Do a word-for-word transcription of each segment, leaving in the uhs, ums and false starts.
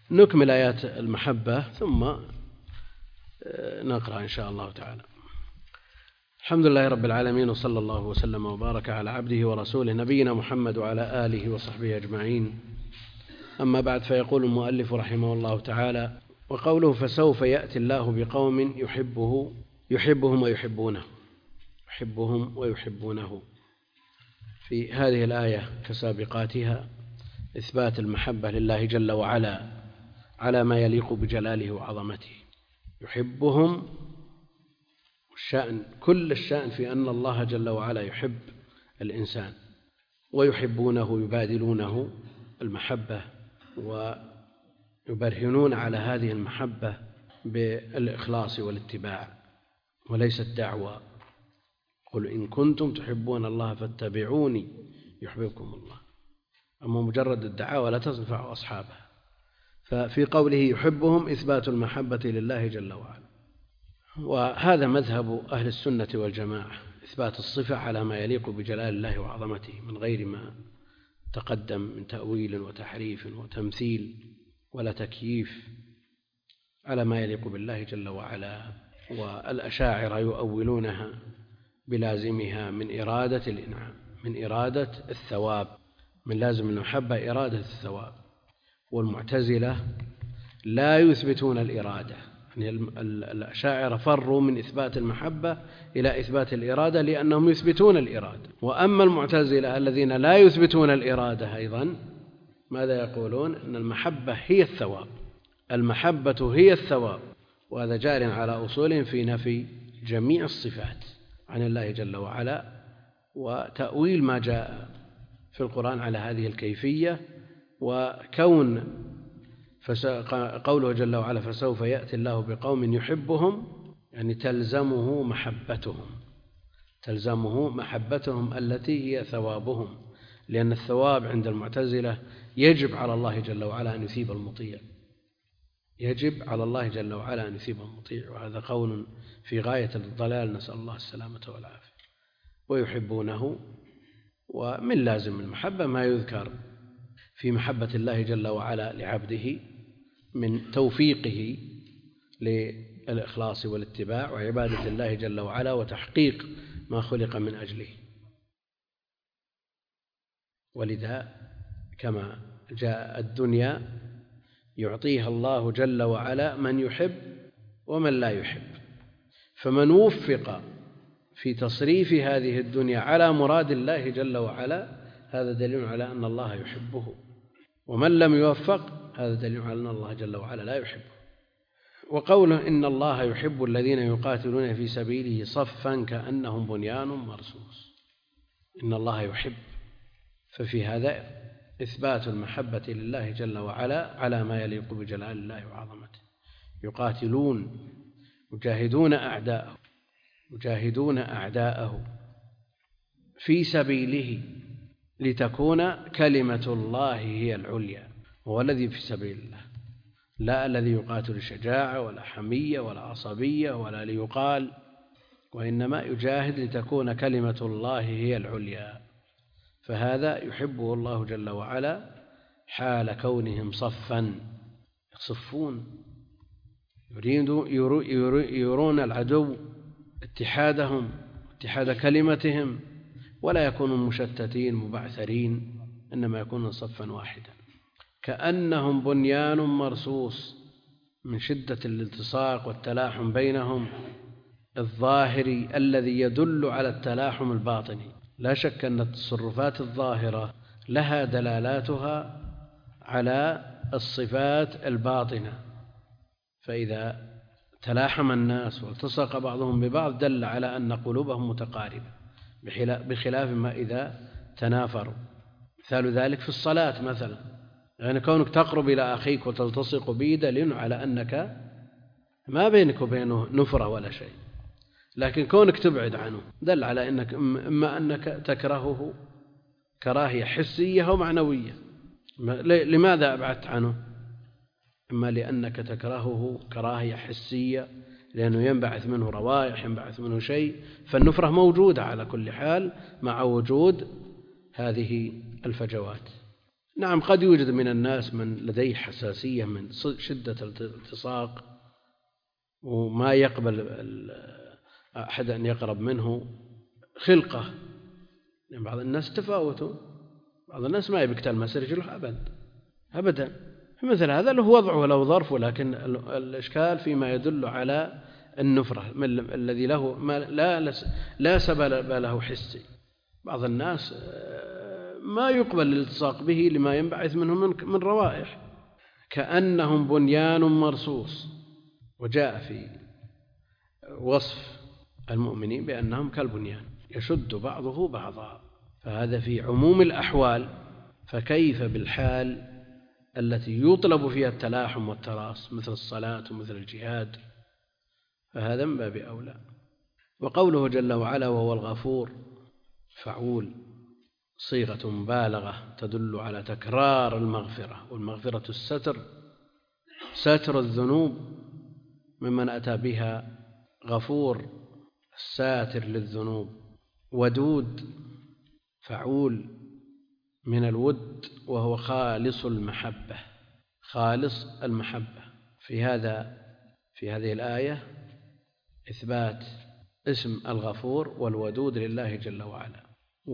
نكمل آيات المحبة ثم نقرأ إن شاء الله تعالى. الحمد لله رب العالمين، وصلى الله وسلم وبارك على عبده ورسوله نبينا محمد وعلى آله وصحبه أجمعين. أما بعد، فيقول المؤلف رحمه الله تعالى: وقوله فسوف يأتي الله بقوم يحبه يحبهم ويحبونه يحبهم ويحبونه في هذه الآية كسابقاتها إثبات المحبة لله جل وعلا على ما يليق بجلاله وعظمته. يحبهم، الشأن كل الشأن في أن الله جل وعلا يحب الإنسان، ويحبونه يبادلونه المحبة ويبرهنون على هذه المحبة بالإخلاص والاتباع وليست دعوة. قل إن كنتم تحبون الله فاتبعوني يحببكم الله. أما مجرد الدعاوى لا تنفع أصحابها. ففي قوله يحبهم إثبات المحبة لله جل وعلا، وهذا مذهب أهل السنة والجماعة، إثبات الصفة على ما يليق بجلال الله وعظمته من غير ما تقدم من تأويل وتحريف وتمثيل ولا تكييف، على ما يليق بالله جل وعلا. والأشاعرة يؤولونها بلازمها من إرادة الإنعام، من إرادة الثواب، من لازم المحبة إرادة الثواب. والمعتزلة لا يثبتون الإرادة، يعني الأشاعرة فروا من إثبات المحبة إلى إثبات الإرادة لأنهم يثبتون الإرادة. وأما المعتزلة الذين لا يثبتون الإرادة أيضا ماذا يقولون؟ أن المحبة هي الثواب، المحبة هي الثواب، وهذا جار على أصولهم في نفي جميع الصفات عن الله جل وعلا وتأويل ما جاء في القرآن على هذه الكيفية. وكون قوله جل وعلا فسوف يأتي الله بقوم يحبهم، يعني تلزمه محبتهم، تلزمه محبتهم التي هي ثوابهم، لأن الثواب عند المعتزلة يجب على الله جل وعلا أن يثيب المطيع، يجب على الله جل وعلا أن يثيب المطيع، وهذا قول في غاية الضلال، نسأل الله السلامة والعافية. ويحبونه، ومن لازم المحبة ما يذكر في محبة الله جل وعلا لعبده من توفيقه للإخلاص والاتباع وعبادة الله جل وعلا وتحقيق ما خلق من أجله. ولذا كما جاء الدنيا يعطيها الله جل وعلا من يحب ومن لا يحب، فمن وفق في تصريف هذه الدنيا على مراد الله جل وعلا هذا دليل على أن الله يحبه، ومن لم يوفق هذا دليل على أن الله جل وعلا لا يحبه. وقوله إن الله يحب الذين يقاتلون في سبيله صفا كأنهم بنيان مرصوص، إن الله يحب، ففي هذا إثبات المحبة لله جل وعلا على ما يليق بجلال الله وعظمته. يقاتلون يجاهدون أعداءه يجاهدون أعداءه في سبيله لتكون كلمة الله هي العليا، هو الذي في سبيل الله، لا الذي يقاتل شجاعة ولا حمية ولا عصبية ولا ليقال، وإنما يجاهد لتكون كلمة الله هي العليا. فهذا يحبه الله جل وعلا حال كونهم صفا، يصفون، يرون العدو اتحادهم اتحاد كلمتهم، ولا يكونوا مشتتين مبعثرين، إنما يكونوا صفا واحدا كأنهم بنيان مرصوص، من شدة الالتصاق والتلاحم بينهم الظاهري الذي يدل على التلاحم الباطني. لا شك أن التصرفات الظاهرة لها دلالاتها على الصفات الباطنة، فإذا تلاحم الناس والتصق بعضهم ببعض دل على أن قلوبهم متقاربة، بخلاف ما إذا تنافروا. مثال ذلك في الصلاة مثلا، يعني كونك تقرب إلى أخيك وتلتصق به دليل على أنك ما بينك وبينه نفرة ولا شيء، لكن كونك تبعد عنه دل على أنك إما أنك تكرهه كراهية حسية أو معنوية. لماذا أبعدت عنه؟ إما لأنك تكرهه كراهية حسية لأنه ينبعث منه روائح، ينبعث منه شيء، فالنفرة موجودة على كل حال مع وجود هذه الفجوات. نعم قد يوجد من الناس من لديه حساسية من شدة الالتصاق وما يقبل أحد أن يقرب منه خلقة، يعني بعض الناس تفاوتوا، بعض الناس ما يبي تلمس رجله أبدا أبدا، مثل هذا له وضعه وله ظرفه، لكن الإشكال فيما يدل على النفرة الذي له ما لا لا سبب له حسي. بعض الناس ما يقبل الالتصاق به لما ينبعث منه من روائح كأنهم بنيان مرصوص، وجاء في وصف المؤمنين بأنهم كالبنيان يشد بعضه بعضا، فهذا في عموم الأحوال، فكيف بالحال التي يطلب فيها التلاحم والتراص مثل الصلاة ومثل الجهاد، فهذا من باب أولى. وقوله جل وعلا وهو الغفور فعول صيغة مبالغة تدل على تكرار المغفرة، والمغفرة الستر، ستر الذنوب ممن أتى بها، غفور الساتر للذنوب، ودود فعول من الود وهو خالص المحبة، خالص المحبة. في هذا في هذه الآية إثبات اسم الغفور والودود لله جل وعلا،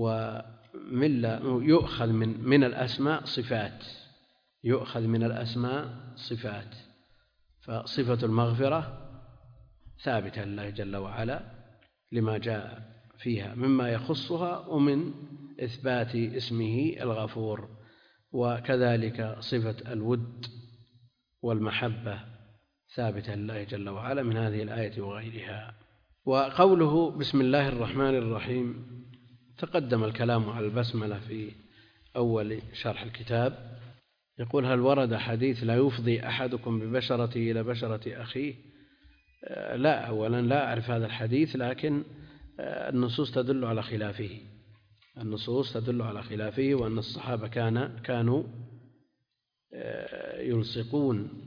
ومن يؤخذ من من الأسماء صفات، يؤخذ من الأسماء صفات، فصفة المغفرة ثابتة لله جل وعلا لما جاء فيها مما يخصها ومن إثبات اسمه الغفور، وكذلك صفة الود والمحبة ثابتة لله جل وعلا من هذه الآية وغيرها. وقوله بسم الله الرحمن الرحيم، تقدم الكلام على البسملة في أول شرح الكتاب. يقول هل ورد حديث لا يفضي أحدكم ببشرته إلى بشرة أخيه؟ لا، أولا لا أعرف هذا الحديث، لكن النصوص تدل على خلافه، النصوص تدل على خلافه، وأن الصحابة كان كانوا يلصقون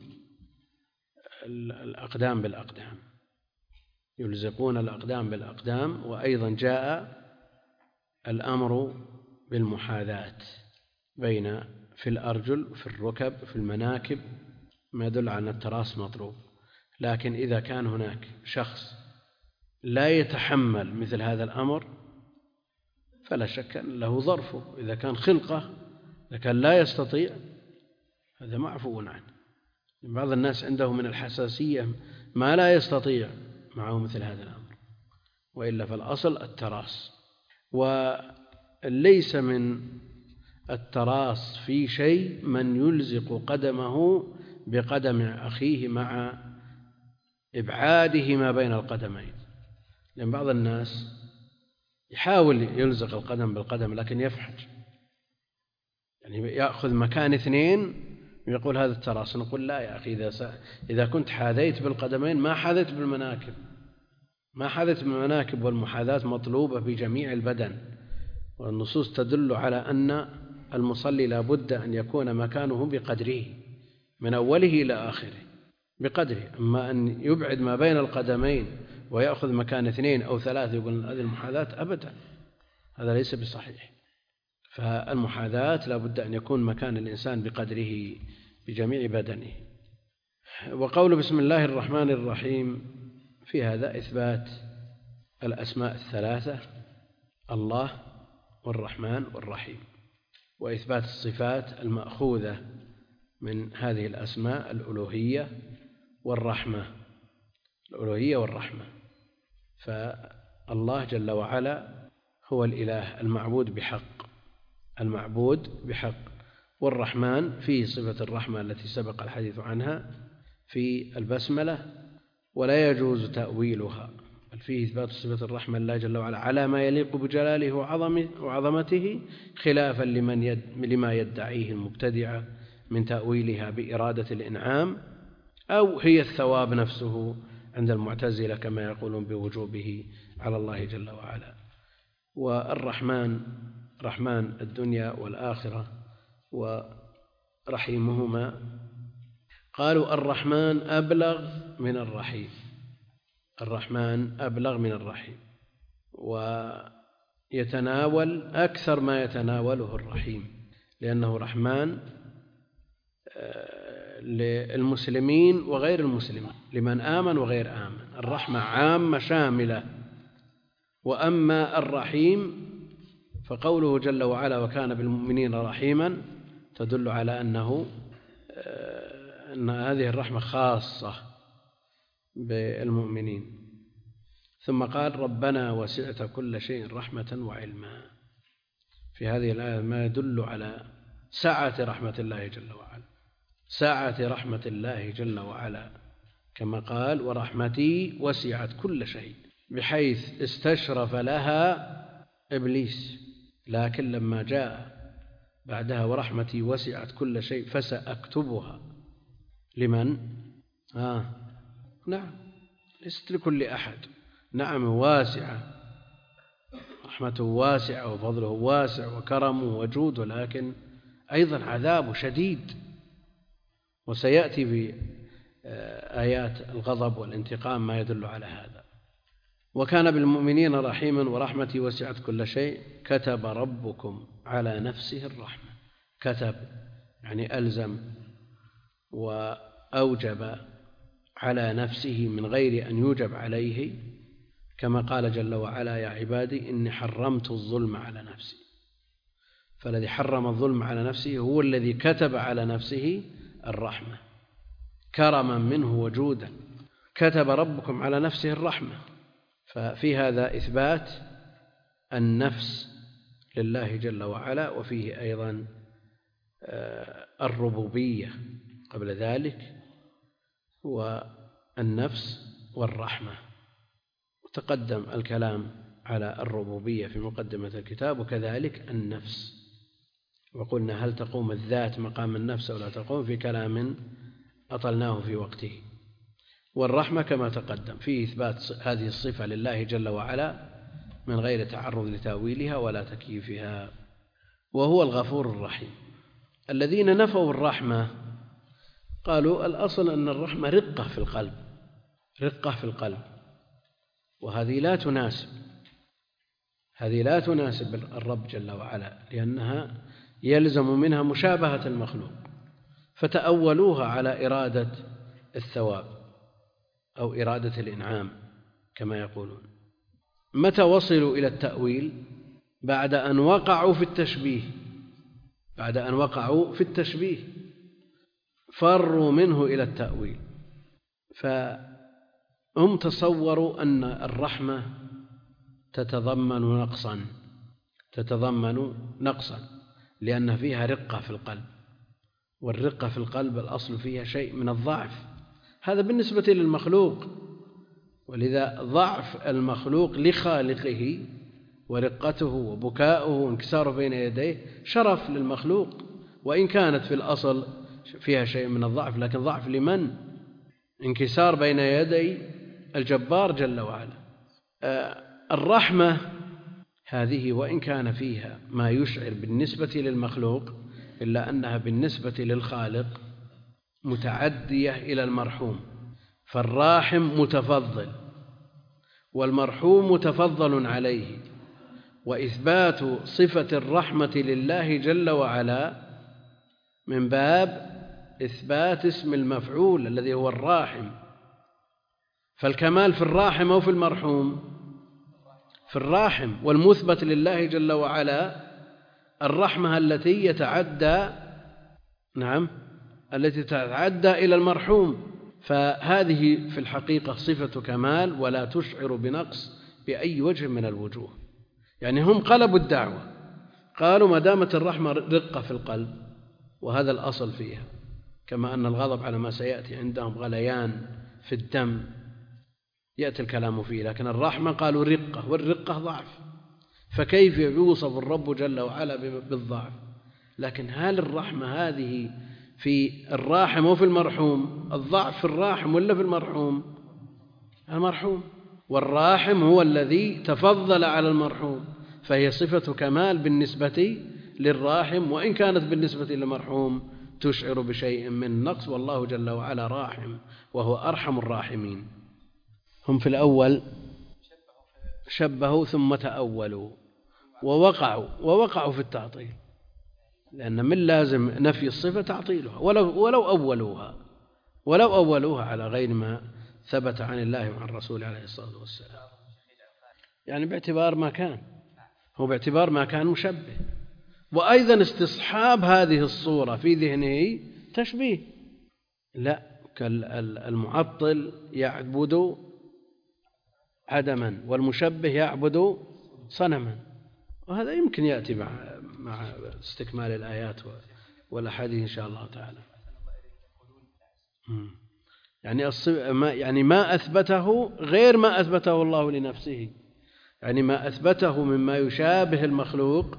الأقدام بالأقدام، يلزقون الأقدام بالأقدام. وأيضا جاء الأمر بالمحاذاة بين في الأرجل في الركب في المناكب، ما يدل على أن التراص مطلوب. لكن إذا كان هناك شخص لا يتحمل مثل هذا الأمر فلا شك أن له ظرفه، إذا كان خلقة، إذا كان لا يستطيع هذا معفو عنه. بعض الناس عنده من الحساسية ما لا يستطيع معه مثل هذا الأمر، وإلا فالأصل التراص. وليس من التراص في شيء من يلزق قدمه بقدم أخيه مع إبعاده ما بين القدمين، لأن بعض الناس يحاول يلزق القدم بالقدم لكن يفحج، يعني يأخذ مكان اثنين ويقول هذا التراص. نقول لا يا أخي، إذا إذا كنت حاذيت بالقدمين ما حاذيت بالمناكب، ما حاذيت بالمناكب، والمحاذاة مطلوبة بجميع البدن، والنصوص تدل على أن المصلي لا بد أن يكون مكانه بقدره من أوله إلى آخره بقدره. أما أن يبعد ما بين القدمين ويأخذ مكان اثنين أو ثلاثة يقول هذه المحاذاة، أبدا، هذا ليس بصحيح. فالمحاذاة لا بد أن يكون مكان الإنسان بقدره بجميع بدنه. وقول بسم الله الرحمن الرحيم في هذا إثبات الأسماء الثلاثة، الله والرحمن والرحيم، وإثبات الصفات المأخوذة من هذه الأسماء، الألوهية والرحمة، الألوهية والرحمة. فالله جل وعلا هو الإله المعبود بحق، المعبود بحق. والرحمن فيه صفة الرحمة التي سبق الحديث عنها في البسملة، ولا يجوز تأويلها، بل فيه إثبات صفة الرحمة لله جل وعلا على ما يليق بجلاله وعظمته، خلافا لمن يد لما يدعيه المبتدعة من تأويلها بإرادة الإنعام، أو هي الثواب نفسه عند المعتزلة كما يقولون بوجوبه على الله جل وعلا. والرحمن رحمن الدنيا والآخرة ورحيمهما، قالوا الرحمن أبلغ من الرحيم، الرحمن أبلغ من الرحيم، ويتناول أكثر ما يتناوله الرحيم، لأنه رحمن للمسلمين وغير المسلمين، لمن آمن وغير آمن. الرحمة عامة شاملة. وأما الرحيم فقوله جل وعلا وكان بالمؤمنين رحيما تدل على أنه أن هذه الرحمة خاصة بالمؤمنين. ثم قال ربنا وسعت كل شيء رحمة وعلما. في هذه الآية ما يدل على سعة رحمة الله جل وعلا، سعة رحمة الله جل وعلا، كما قال ورحمتي وسعت كل شيء، بحيث استشرف لها إبليس، لكن لما جاء بعدها ورحمتي وسعت كل شيء فسأكتبها لمن؟ آه نعم، ليست لكل أحد. نعم واسعة، رحمته واسعة وفضله واسع وكرمه وجوده، لكن أيضا عذابه شديد، وسيأتي في آيات الغضب والانتقام ما يدل على هذا. وكان بالمؤمنين رحيما ورحمتي وسعت كل شيء كتب ربكم على نفسه الرحمة. كتب يعني ألزم وأوجب على نفسه من غير أن يوجب عليه، كما قال جل وعلا يا عبادي إني حرمت الظلم على نفسي. فالذي حرم الظلم على نفسه هو الذي كتب على نفسه الرحمة كرما منه وجودا. كتب ربكم على نفسه الرحمة، ففي هذا إثبات النفس لله جل وعلا، وفيه أيضا الربوبية قبل ذلك، والنفس والرحمة. وتقدم الكلام على الربوبية في مقدمة الكتاب، وكذلك النفس. وقلنا هل تقوم الذات مقام النفس أو لا تقوم، في كلام أطلناه في وقته. والرحمة كما تقدم فيه إثبات هذه الصفة لله جل وعلا من غير تعرض لتأويلها ولا تكييفها. وهو الغفور الرحيم. الذين نفوا الرحمة قالوا الأصل أن الرحمة رقة في القلب، رقة في القلب، وهذه لا تناسب، هذه لا تناسب الرب جل وعلا، لأنها يلزم منها مشابهة المخلوق، فتأولوها على إرادة الثواب أو إرادة الإنعام كما يقولون. متى وصلوا إلى التأويل؟ بعد أن وقعوا في التشبيه، بعد أن وقعوا في التشبيه فروا منه إلى التأويل. فهم تصوروا أن الرحمة تتضمن نقصا، تتضمن نقصا لأن فيها رقة في القلب، والرقة في القلب الأصل فيها شيء من الضعف، هذا بالنسبة للمخلوق. ولذا ضعف المخلوق لخالقه ورقته وبكاؤه وانكساره بين يديه شرف للمخلوق، وإن كانت في الأصل فيها شيء من الضعف، لكن ضعف لمن؟ انكسار بين يدي الجبار جل وعلا. الرحمة هذه وإن كان فيها ما يشعر بالنسبة للمخلوق، إلا أنها بالنسبة للخالق متعدية إلى المرحوم، فالراحم متفضل والمرحوم متفضل عليه. وإثبات صفة الرحمة لله جل وعلا من باب إثبات اسم المفعول الذي هو الراحم. فالكمال في الراحم أو في المرحوم؟ في الراحم. والمثبت لله جل وعلا الرحمة التي يتعدى نعم التي تتعدى إلى المرحوم. فهذه في الحقيقة صفة كمال ولا تشعر بنقص بأي وجه من الوجوه. يعني هم قلبوا الدعوة، قالوا ما دامت الرحمة رقة في القلب وهذا الأصل فيها، كما أن الغضب على ما سيأتي عندهم غليان في الدم يأتي الكلام فيه، لكن الرحمة قالوا رقة، والرقة ضعف، فكيف يوصف الرب جل وعلا بالضعف؟ لكن هل الرحمة هذه في الراحم وفي المرحوم؟ الضعف في الراحم ولا في المرحوم؟ المرحوم. والراحم هو الذي تفضل على المرحوم، فهي صفة كمال بالنسبة للراحم، وإن كانت بالنسبة للمرحوم تشعر بشيء من نقص. والله جل وعلا راحم وهو أرحم الراحمين. هم في الأول شبهوا ثم تأولوا ووقعوا ووقعوا في التعطيل. لأن من لازم نفي الصفة تعطيلها ولو, ولو أولوها ولو أولوها على غير ما ثبت عن الله وعن الرسول عليه الصلاة والسلام، يعني باعتبار ما كان، هو باعتبار ما كان مشبه. وأيضا استصحاب هذه الصورة في ذهنه تشبيه، لا، كالمعطل يعبد عدما والمشبه يعبد صنما، وهذا يمكن يأتي مع مع استكمال الآيات والأحاديث إن شاء الله تعالى. يعني ما يعني ما أثبته غير ما أثبته الله لنفسه، يعني ما أثبته مما يشابه المخلوق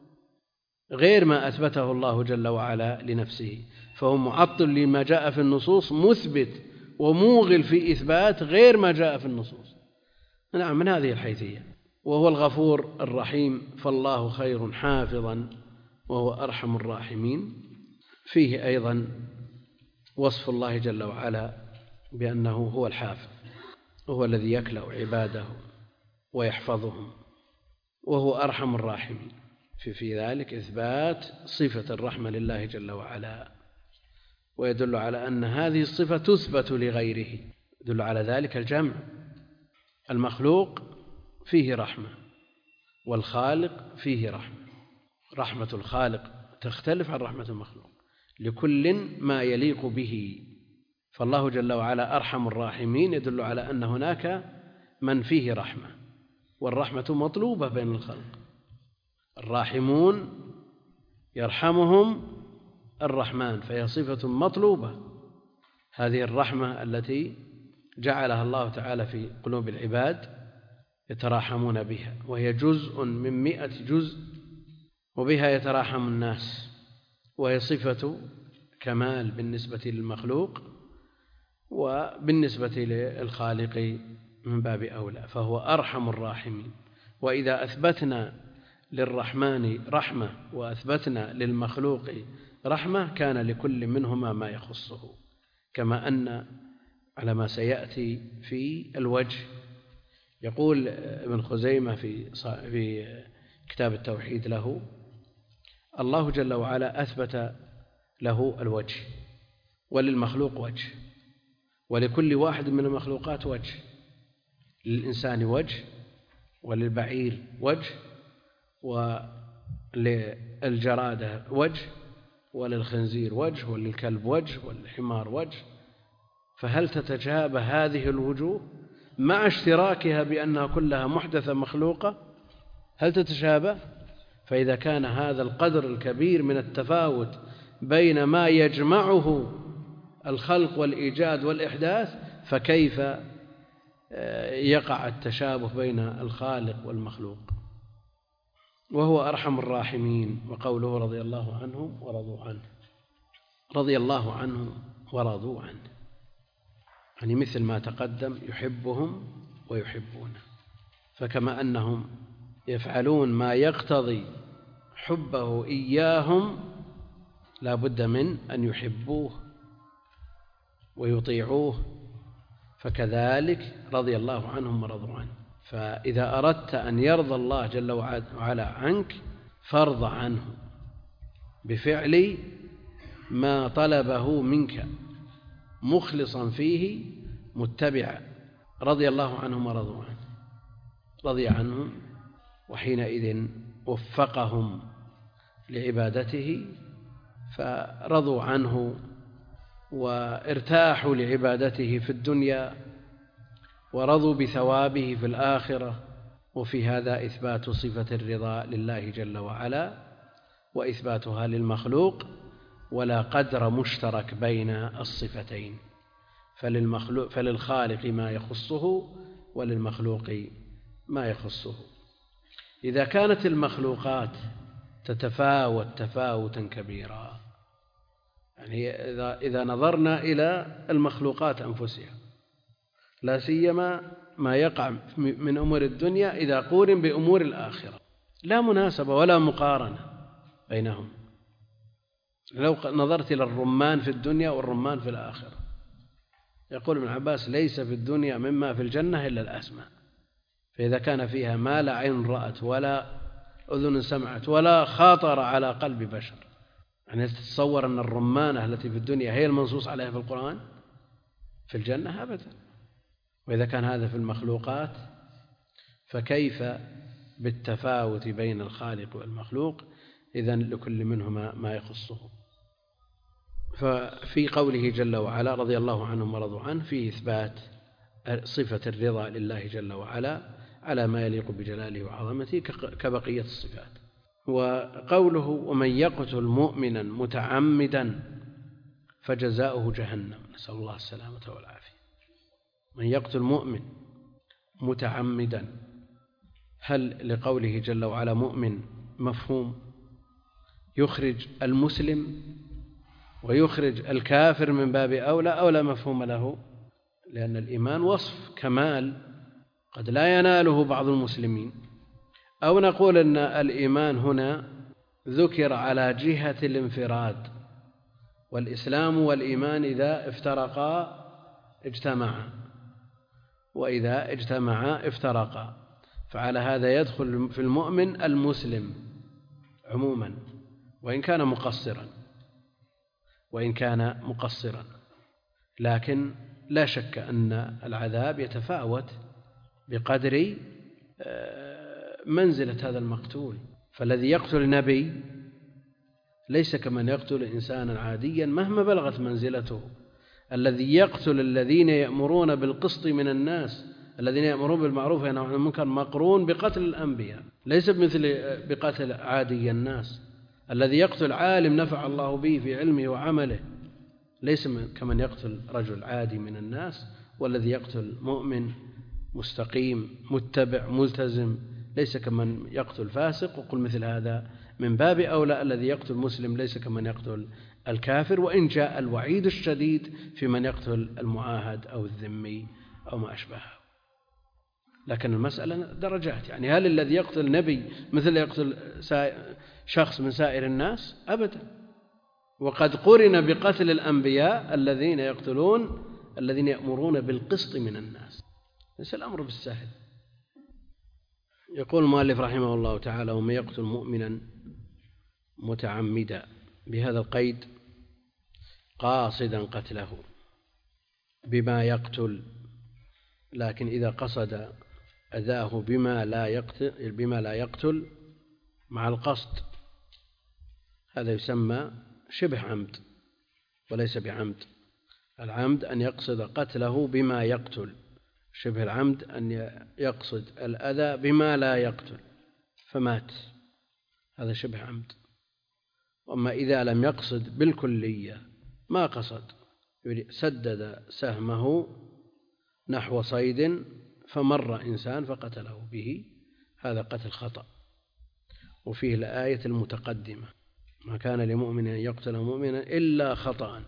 غير ما أثبته الله جل وعلا لنفسه، فهو معطل لما جاء في النصوص، مثبت وموغل في إثبات غير ما جاء في النصوص. نعم، من هذه الحيثية. وهو الغفور الرحيم، فالله خير حافظا وهو أرحم الراحمين. فيه أيضا وصف الله جل وعلا بأنه هو الحافظ، وهو الذي يكلأ عباده ويحفظهم، وهو أرحم الراحمين. في في ذلك إثبات صفة الرحمة لله جل وعلا، ويدل على أن هذه الصفة تثبت لغيره. يدل على ذلك الجمع، المخلوق فيه رحمة والخالق فيه رحمة. رحمة الخالق تختلف عن رحمة المخلوق، لكل ما يليق به. فالله جل وعلا أرحم الراحمين يدل على أن هناك من فيه رحمة، والرحمة مطلوبة بين الخلق. الراحمون يرحمهم الرحمن، فهي صفة مطلوبة. هذه الرحمة التي جعلها الله تعالى في قلوب العباد يتراحمون بها، وهي جزء من مئة جزء، وبها يتراحم الناس، وهي صفة كمال بالنسبة للمخلوق، وبالنسبة للخالق من باب أولى، فهو أرحم الراحمين. وإذا أثبتنا للرحمن رحمة وأثبتنا للمخلوق رحمة كان لكل منهما ما يخصه، كما أن على ما سيأتي في الوجه. يقول ابن خزيمة في في كتاب التوحيد له: الله جل وعلا أثبت له الوجه، وللمخلوق وجه، ولكل واحد من المخلوقات وجه. للإنسان وجه، وللبعير وجه، وللجرادة وجه، وللخنزير وجه، وللكلب وجه، وللحمار وجه. فهل تتشابه هذه الوجوه مع اشتراكها بأنها كلها محدثة مخلوقة؟ هل تتشابه؟ فإذا كان هذا القدر الكبير من التفاوت بين ما يجمعه الخلق والإيجاد والإحداث، فكيف يقع التشابه بين الخالق والمخلوق؟ وهو أرحم الراحمين. وقوله رضي الله عنهم ورضوا عنه، رضي الله عنهم ورضوا عنه، يعني مثل ما تقدم يحبهم ويحبونه. فكما أنهم يفعلون ما يقتضي حبه إياهم، لا بد من أن يحبوه ويطيعوه، فكذلك رضي الله عنهم ورضوا عنه. فإذا أردت أن يرضى الله جل وعلا عنك فارض عنه بفعل ما طلبه منك مخلصا فيه متبعا. رضي الله عنهم ورضوا عنه، رضي عنهم، وحينئذ وفقهم لعبادته فرضوا عنه وارتاحوا لعبادته في الدنيا، ورضوا بثوابه في الآخرة. وفي هذا إثبات صفة الرضا لله جل وعلا وإثباتها للمخلوق، ولا قدر مشترك بين الصفتين، فللمخلوق فللخالق ما يخصه وللمخلوق ما يخصه. إذا كانت المخلوقات تتفاوت تفاوتا كبيرا، يعني إذا, إذا نظرنا إلى المخلوقات أنفسها، لا سيما ما يقع من أمور الدنيا إذا قورن بأمور الآخرة، لا مناسبة ولا مقارنة بينهم. لو نظرت إلى الرمان في الدنيا والرمان في الآخرة، يقول ابن عباس: ليس في الدنيا مما في الجنة إلا الأسماء. فإذا كان فيها ما لا عين رأت ولا أذن سمعت ولا خاطر على قلب بشر، يعني تتصور أن الرمانة التي في الدنيا هي المنصوص عليها في القرآن في الجنة؟ أبدا. وإذا كان هذا في المخلوقات فكيف بالتفاوت بين الخالق والمخلوق؟ إذن لكل منهما ما يخصه. ففي قوله جل وعلا رضي الله عنهم ورضوا عنه فيه إثبات صفة الرضا لله جل وعلا على ما يليق بجلاله وعظمته كبقية الصفات. وقوله ومن يقتل مؤمنا متعمدا فجزاؤه جهنم، نسأل الله السلامة والعافية. من يقتل مؤمن متعمدا، هل لقوله جل وعلا مؤمن مفهوم يخرج المسلم ويخرج الكافر من باب أولى أو لا مفهوم له؟ لأن الإيمان وصف كمال قد لا يناله بعض المسلمين. أو نقول أن الإيمان هنا ذكر على جهة الانفراد، والإسلام والإيمان إذا افترقا اجتمعا، وإذا اجتمعا افترقا، فعلى هذا يدخل في المؤمن المسلم عموما وإن كان مقصرا وإن كان مقصرا لكن لا شك أن العذاب يتفاوت بقدر منزلة هذا المقتول. فالذي يقتل نبي ليس كمن يقتل إنسانا عاديا مهما بلغت منزلته. الذي يقتل الذين يأمرون بالقسط من الناس، الذين يأمرون بالمعروف وينهون عن المنكر، مقرون بقتل الأنبياء، ليس بمثل بقتل عادي الناس. الذي يقتل عالم نفع الله به في علمه وعمله ليس كمن يقتل رجل عادي من الناس. والذي يقتل مؤمن مستقيم متبع ملتزم ليس كمن يقتل فاسق. وقل مثل هذا من باب أولى الذي يقتل مسلم ليس كمن يقتل الكافر، وإن جاء الوعيد الشديد في من يقتل المعاهد أو الذمي أو ما أشبهه. لكن المسألة درجات، يعني هل الذي يقتل نبي مثل يقتل شخص من سائر الناس؟ أبدا. وقد قرن بقتل الأنبياء الذين يقتلون الذين يأمرون بالقسط من الناس، ليس الأمر بالسهل. يقول المؤلف رحمه الله تعالى ومن يقتل مؤمنا متعمدا، بهذا القيد قاصدا قتله بما يقتل، لكن إذا قصد أذاه بما لا يقتل بما لا يقتل مع القصد هذا يسمى شبه عمد وليس بعمد. العمد أن يقصد قتله بما يقتل، شبه العمد أن يقصد الأذى بما لا يقتل فمات، هذا شبه عمد. وأما إذا لم يقصد بالكلية ما قصد، سدد سهمه نحو صيد فمر إنسان فقتله به، هذا قتل خطأ. وفيه الآية المتقدمة ما كان لمؤمن أن يقتل مؤمنا إلا خطأ.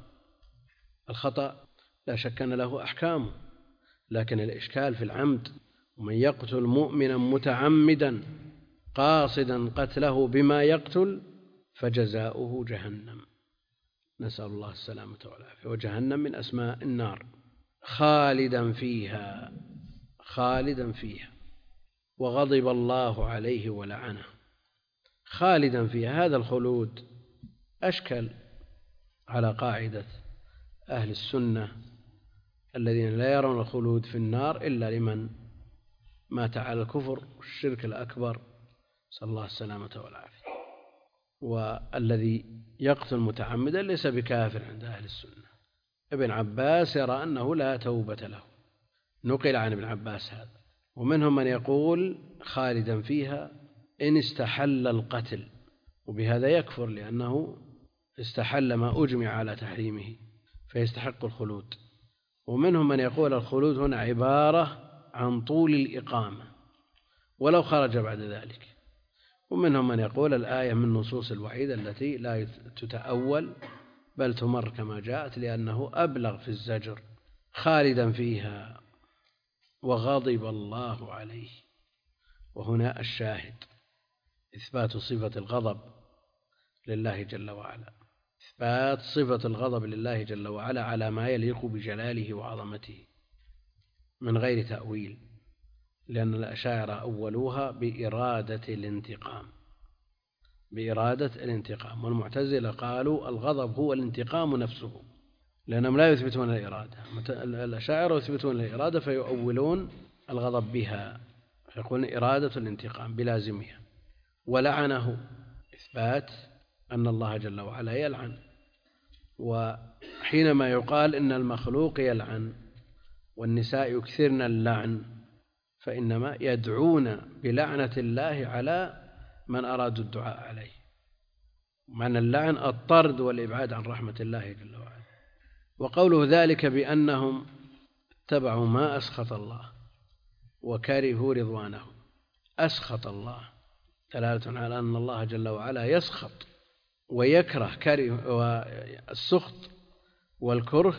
الخطأ لا شك أن له أحكامه، لكن الإشكال في العمد. ومن يقتل مؤمنا متعمدا قاصدا قتله بما يقتل فجزاؤه جهنم، نسأل الله السلامة والعافية. وجهنم من أسماء النار، خالدا فيها خالدا فيها وغضب الله عليه ولعنه. خالدا فيها، هذا الخلود أشكل على قاعدة أهل السنة الذين لا يرون الخلود في النار إلا لمن مات على الكفر والشرك الأكبر، صلى الله السلامة والعافية. والذي يقتل متعمدا ليس بكافر عند أهل السنة. ابن عباس يرى أنه لا توبة له، نقل عن ابن عباس هذا. ومنهم من يقول خالدا فيها إن استحل القتل، وبهذا يكفر لأنه استحل ما أجمع على تحريمه فيستحق الخلود. ومنهم من يقول الخلود هنا عبارة عن طول الإقامة ولو خرج بعد ذلك. ومنهم من يقول الآية من نصوص الوعيد التي لا تتأول بل تمر كما جاءت لأنه أبلغ في الزجر. خالدا فيها وغضب الله عليه. وهنا الشاهد إثبات صفة الغضب لله جل وعلا، إثبات صفة الغضب لله جل وعلا على ما يليق بجلاله وعظمته من غير تأويل، لأن الأشاعرة أولوها بإرادة الانتقام بإرادة الانتقام. والمعتزلة قالوا الغضب هو الانتقام نفسه، لأنهم لا يثبتون الإرادة. الأشاعرة يثبتون الإرادة فيؤولون الغضب بها، فيقولون إرادة الانتقام بلازمها. ولعنه إثبات أن الله جل وعلا يلعن. وحينما يقال إن المخلوق يلعن والنساء يكثرن اللعن فإنما يدعون بلعنة الله على من أرادوا الدعاء عليه. معنى اللعن الطرد والإبعاد عن رحمة الله جل وعلا. وقوله ذلك بأنهم اتبعوا ما أسخط الله وكرهوا رضوانه. أسخط الله دلالة على أن الله جل وعلا يسخط ويكره. كره والسخط والكره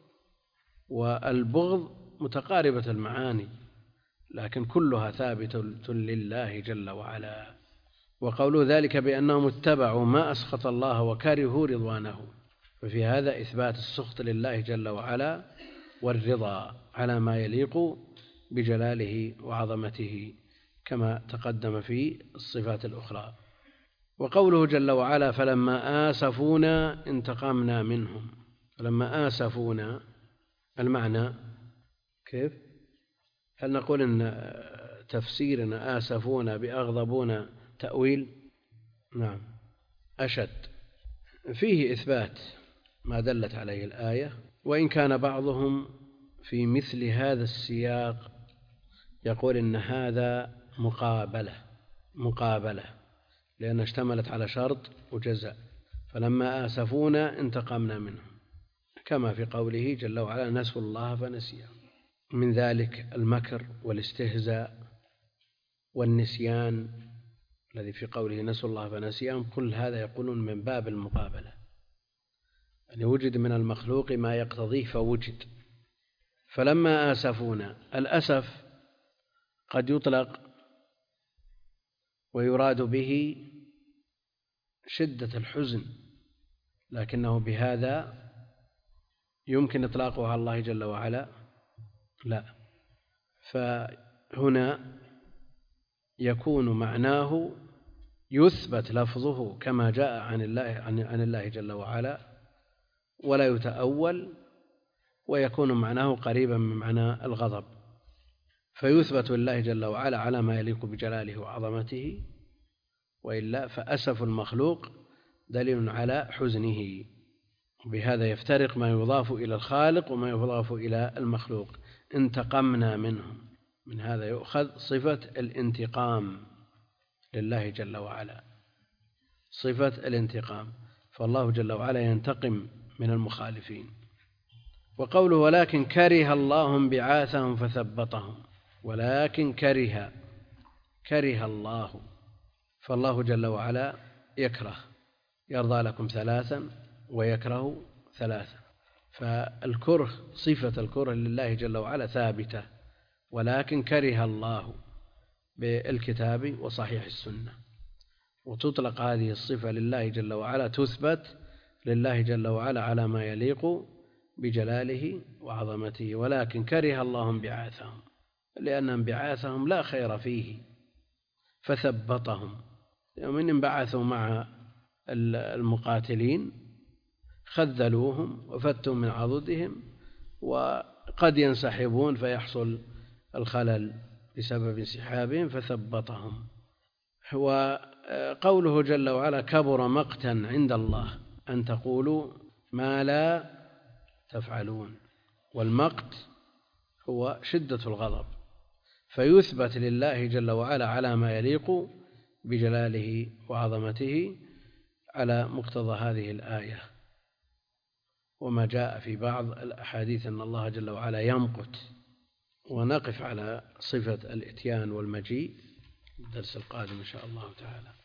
والبغض متقاربة المعاني، لكن كلها ثابتة لله جل وعلا. وقوله ذلك بأنهم اتبعوا ما أسخط الله وكرهوا رضوانه، ففي هذا إثبات السخط لله جل وعلا والرضا على ما يليق بجلاله وعظمته كما تقدم في الصفات الأخرى. وقوله جل وعلا فلما آسفونا انتقمنا منهم. فلما آسفونا المعنى كيف؟ هل نقول إن تفسيرنا آسفونا بأغضبونا تأويل؟ نعم أشد. فيه إثبات ما دلت عليه الآية، وإن كان بعضهم في مثل هذا السياق يقول إن هذا مقابلة مقابلة لأن اشتملت على شرط وجزاء. فلما آسفونا انتقمنا منهم، كما في قوله جل وعلا نسوا الله فنسيهم. من ذلك المكر والاستهزاء والنسيان الذي في قوله نسوا الله فنسيهم، كل هذا يقولون من باب المقابلة، يعني وجد من المخلوق ما يقتضيه فوجد. فلما آسفونا، الأسف قد يطلق ويراد به شدة الحزن، لكنه بهذا يمكن إطلاقه على الله جل وعلا؟ لا. فهنا يكون معناه يثبت لفظه كما جاء عن الله عن الله جل وعلا ولا يتأول، ويكون معناه قريبا من معنى الغضب، فيثبت لله جل وعلا على ما يليق بجلاله وعظمته، وإلا فأسف المخلوق دليل على حزنه. بهذا يفترق ما يضاف إلى الخالق وما يضاف إلى المخلوق. انتقمنا منهم، من هذا يؤخذ صفة الانتقام لله جل وعلا، صفة الانتقام، فالله جل وعلا ينتقم من المخالفين. وقوله ولكن كره الله انبعاثهم فثبطهم. ولكن كره كره الله، فالله جل وعلا يكره، يرضى لكم ثلاثا ويكره ثلاثا. فالكره صفة الكره لله جل وعلا ثابتة، ولكن كره الله بالكتاب وصحيح السنة. وتطلق هذه الصفة لله جل وعلا، تثبت لله جل وعلا على ما يليق بجلاله وعظمته. ولكن كره الله انبعاثهم، لأن انبعاثهم لا خير فيه، فثبطهم. من انبعثوا مع المقاتلين خذلوهم وفتوا من عضدهم، وقد ينسحبون فيحصل الخلل بسبب انسحابهم فثبطهم. وقوله جل وعلا كبر مقتا عند الله أن تقولوا ما لا تفعلون. والمقت هو شدة الغضب، فيثبت لله جل وعلا على ما يليق بجلاله وعظمته على مقتضى هذه الآية. وما جاء في بعض الأحاديث أن الله جل وعلا يمقت. ونقف على صفة الإتيان والمجيء الدرس القادم إن شاء الله تعالى.